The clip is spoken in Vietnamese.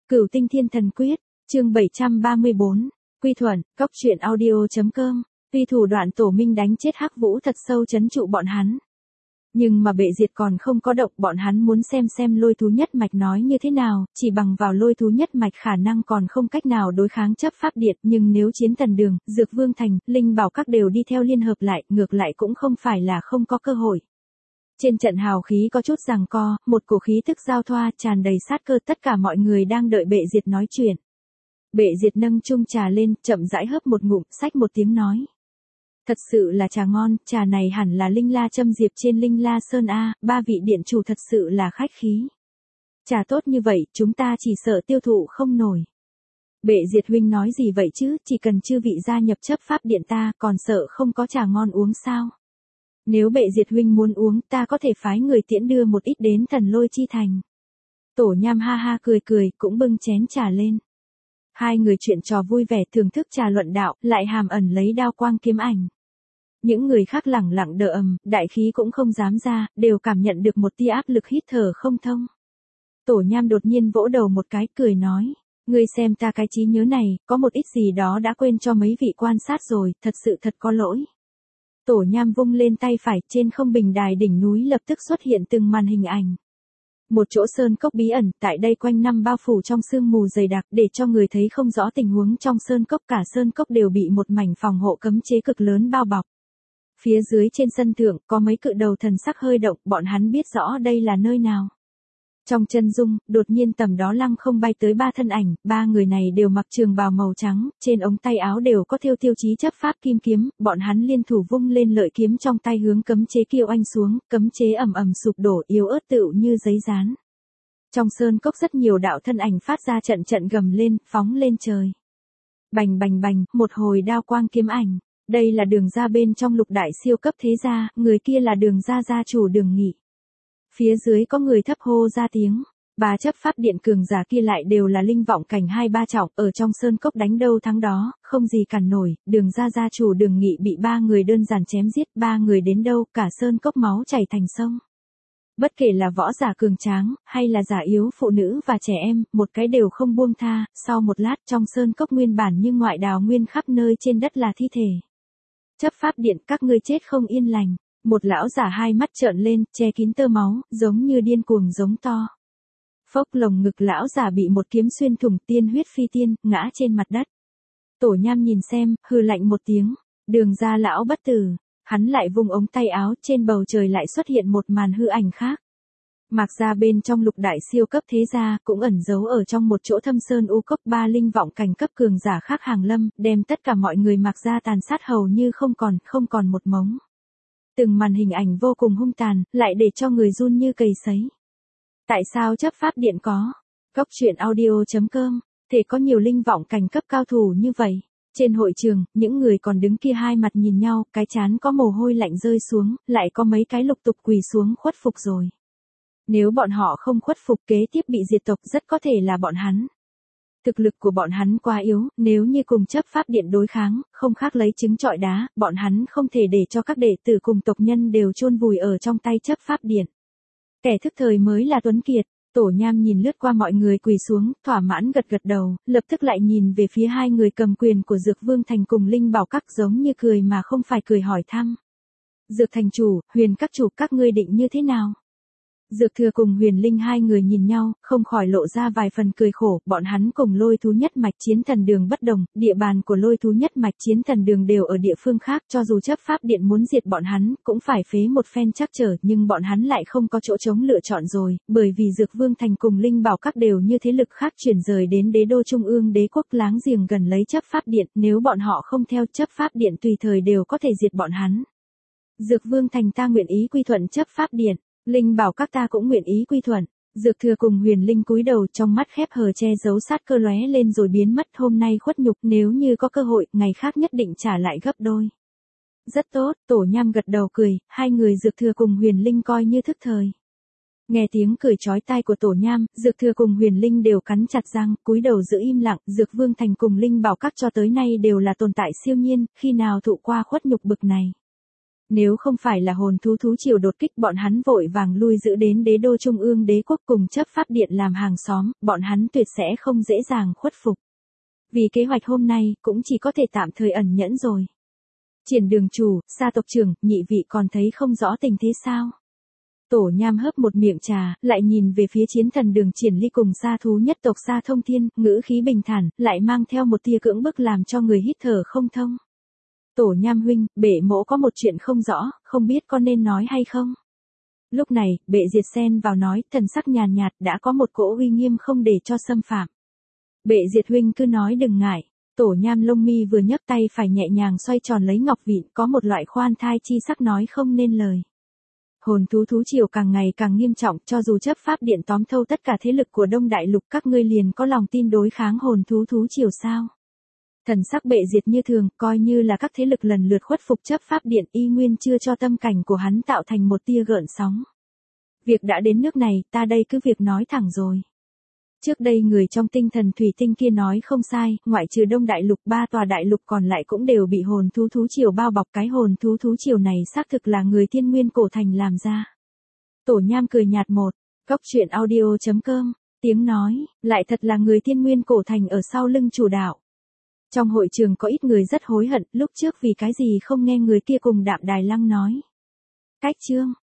Cửu Tinh Thiên Thần Quyết, chương 734, Quy Thuận, Cóc Truyện Audio.com, tuy thủ đoạn Tổ Minh đánh chết Hắc Vũ thật sâu trấn trụ bọn hắn. Nhưng mà bệ diệt còn không có động, bọn hắn muốn xem lôi thú nhất mạch nói như thế nào, chỉ bằng vào lôi thú nhất mạch khả năng còn không cách nào đối kháng chấp pháp điện, nhưng nếu Chiến Thần Đường, Dược Vương Thành, Linh Bảo các đều đi theo liên hợp lại, ngược lại cũng không phải là không có cơ hội. Trên trận hào khí có chút giằng co, một cổ khí thức giao thoa tràn đầy sát cơ, tất cả mọi người đang đợi bệ diệt nói chuyện. Bệ diệt nâng chung trà lên, chậm rãi hớp một ngụm, xách một tiếng nói. Thật sự là trà ngon, trà này hẳn là Linh La châm diệp trên Linh La Sơn A, ba vị điện chủ thật sự là khách khí. Trà tốt như vậy, chúng ta chỉ sợ tiêu thụ không nổi. Bệ diệt huynh nói gì vậy chứ, chỉ cần chư vị gia nhập chấp pháp điện ta, còn sợ không có trà ngon uống sao? Nếu bệ diệt huynh muốn uống, ta có thể phái người tiễn đưa một ít đến Thần Lôi Chi Thành. Tổ Nham ha ha cười, cũng bưng chén trà lên. Hai người chuyện trò vui vẻ thưởng thức trà luận đạo, lại hàm ẩn lấy đao quang kiếm ảnh. Những người khác lẳng lặng đờ ầm, đại khí cũng không dám ra, đều cảm nhận được một tia áp lực hít thở không thông. Tổ Nham đột nhiên vỗ đầu một cái, cười nói, ngươi xem ta cái trí nhớ này, có một ít gì đó đã quên cho mấy vị quan sát rồi, thật sự thật có lỗi. Tổ Nham vung lên tay phải, trên không bình đài đỉnh núi lập tức xuất hiện từng màn hình ảnh. Một chỗ sơn cốc bí ẩn, tại đây quanh năm bao phủ trong sương mù dày đặc, để cho người thấy không rõ tình huống trong sơn cốc, cả sơn cốc đều bị một mảnh phòng hộ cấm chế cực lớn bao bọc. Phía dưới trên sân thượng, có mấy cự đầu thần sắc hơi động, bọn hắn biết rõ đây là nơi nào. Trong chân dung, đột nhiên tầm đó lăng không bay tới ba thân ảnh, ba người này đều mặc trường bào màu trắng, trên ống tay áo đều có thêu tiêu chí chấp pháp kim kiếm, bọn hắn liên thủ vung lên lợi kiếm trong tay hướng cấm chế kiêu oanh xuống, cấm chế ầm ầm sụp đổ, yếu ớt tựu như giấy dán. Trong sơn cốc rất nhiều đạo thân ảnh phát ra trận gầm lên, phóng lên trời. Bành bành bành, một hồi đao quang kiếm ảnh. Đây là Đường Gia bên trong lục đại siêu cấp thế gia, người kia là Đường Gia gia chủ Đường Nghị. Phía dưới có người thấp hô ra tiếng, ba chấp pháp điện cường giả kia lại đều là linh vọng cảnh 2-3 trọng, ở trong sơn cốc đánh đâu thắng đó, không gì cản nổi, Đường Gia gia chủ Đường Nghị bị ba người đơn giản chém giết, ba người đến đâu, cả sơn cốc máu chảy thành sông. Bất kể là võ giả cường tráng, hay là giả yếu phụ nữ và trẻ em, một cái đều không buông tha, sau một lát trong sơn cốc nguyên bản như ngoại đào nguyên khắp nơi trên đất là thi thể. Chấp pháp điện, các ngươi chết không yên lành. Một lão giả hai mắt trợn lên, che kín tơ máu, giống như điên cuồng giống to. Phốc, lồng ngực lão giả bị một kiếm xuyên thủng, tiên huyết phi tiên, ngã trên mặt đất. Tổ Nham nhìn xem, hừ lạnh một tiếng, Đường Gia lão bất tử, hắn lại vung ống tay áo, trên bầu trời lại xuất hiện một màn hư ảnh khác. Mạc gia bên trong lục đại siêu cấp thế gia, cũng ẩn giấu ở trong một chỗ thâm sơn u cốc, ba linh vọng cảnh cấp cường giả khác hàng lâm, đem tất cả mọi người Mạc gia tàn sát hầu như không còn một mống. Từng màn hình ảnh vô cùng hung tàn, lại để cho người run như cầy sấy. Tại sao chấp pháp điện có? Cóc Truyện Audio.com, thể có nhiều linh vọng cảnh cấp cao thủ như vậy. Trên hội trường, những người còn đứng kia hai mặt nhìn nhau, cái chán có mồ hôi lạnh rơi xuống, lại có mấy cái lục tục quỳ xuống khuất phục rồi. Nếu bọn họ không khuất phục, kế tiếp bị diệt tộc rất có thể là bọn hắn. Thực lực của bọn hắn quá yếu, nếu như cùng chấp pháp điện đối kháng, không khác lấy trứng trọi đá, bọn hắn không thể để cho các đệ tử cùng tộc nhân đều chôn vùi ở trong tay chấp pháp điện. Kẻ thức thời mới là tuấn kiệt. Tổ Nham nhìn lướt qua mọi người quỳ xuống, thỏa mãn gật đầu, lập tức lại nhìn về phía hai người cầm quyền của Dược Vương Thành cùng Linh Bảo các, giống như cười mà không phải cười, hỏi thăm. Dược Thành chủ, Huyền các chủ, các ngươi định như thế nào? Dược Thừa cùng Huyền Linh hai người nhìn nhau, không khỏi lộ ra vài phần cười khổ, bọn hắn cùng lôi thú nhất mạch Chiến Thần Đường bất đồng, địa bàn của lôi thú nhất mạch Chiến Thần Đường đều ở địa phương khác, cho dù chấp pháp điện muốn diệt bọn hắn, cũng phải phế một phen trắc trở, nhưng bọn hắn lại không có chỗ trống lựa chọn rồi, bởi vì Dược Vương Thành cùng Linh Bảo các đều như thế lực khác chuyển rời đến đế đô trung ương đế quốc láng giềng gần lấy chấp pháp điện, nếu bọn họ không theo chấp pháp điện tùy thời đều có thể diệt bọn hắn. Dược Vương Thành ta nguyện ý quy thuận chấp pháp điện. Linh Bảo các ta cũng nguyện ý quy thuận. Dược Thừa cùng Huyền Linh cúi đầu, trong mắt khép hờ che giấu sát cơ lóe lên rồi biến mất, hôm nay khuất nhục, nếu như có cơ hội, ngày khác nhất định trả lại gấp đôi. Rất tốt, Tổ Nham gật đầu cười, hai người Dược Thừa cùng Huyền Linh coi như thức thời. Nghe tiếng cười chói tai của Tổ Nham, Dược Thừa cùng Huyền Linh đều cắn chặt răng, cúi đầu giữ im lặng, Dược Vương Thành cùng Linh Bảo các cho tới nay đều là tồn tại siêu nhiên, khi nào thụ qua khuất nhục bực này. Nếu không phải là hồn thú triều đột kích, bọn hắn vội vàng lui giữ đến đế đô trung ương đế quốc cùng chấp pháp điện làm hàng xóm, bọn hắn tuyệt sẽ không dễ dàng khuất phục. Vì kế hoạch hôm nay, cũng chỉ có thể tạm thời ẩn nhẫn rồi. Triển đường chủ, Sa tộc trưởng, nhị vị còn thấy không rõ tình thế sao? Tổ Nham hớp một miệng trà, lại nhìn về phía chiến thần Đường Triển Ly cùng Sa thú nhất tộc Sa Thông Thiên, ngữ khí bình thản, lại mang theo một tia cưỡng bức làm cho người hít thở không thông. Tổ Nham huynh, bệ mỗ có một chuyện không rõ, không biết có nên nói hay không? Lúc này, bệ diệt xen vào nói, thần sắc nhàn nhạt, đã có một cỗ uy nghiêm không để cho xâm phạm. Bệ diệt huynh cứ nói đừng ngại. Tổ Nham lông mi vừa nhấc tay phải nhẹ nhàng xoay tròn lấy ngọc vịn, có một loại khoan thai chi sắc nói không nên lời. Hồn thú triều càng ngày càng nghiêm trọng, cho dù chấp pháp điện tóm thâu tất cả thế lực của Đông Đại Lục, các ngươi liền có lòng tin đối kháng hồn thú triều sao? Thần sắc bệ diệt như thường, coi như là các thế lực lần lượt khuất phục chấp pháp điện, y nguyên chưa cho tâm cảnh của hắn tạo thành một tia gợn sóng. Việc đã đến nước này, ta đây cứ việc nói thẳng rồi. Trước đây người trong tinh thần thủy tinh kia nói không sai, ngoại trừ Đông Đại Lục, 3 tòa đại lục còn lại cũng đều bị hồn thú triều bao bọc. Cái hồn thú triều này xác thực là người Thiên Nguyên cổ thành làm ra. Tổ Nham cười nhạt một, góc truyện audio.com, tiếng nói, lại thật là người Thiên Nguyên cổ thành ở sau lưng chủ đạo. Trong hội trường có ít người rất hối hận, lúc trước vì cái gì không nghe người kia cùng Đạm Đài Lăng nói. Cách chương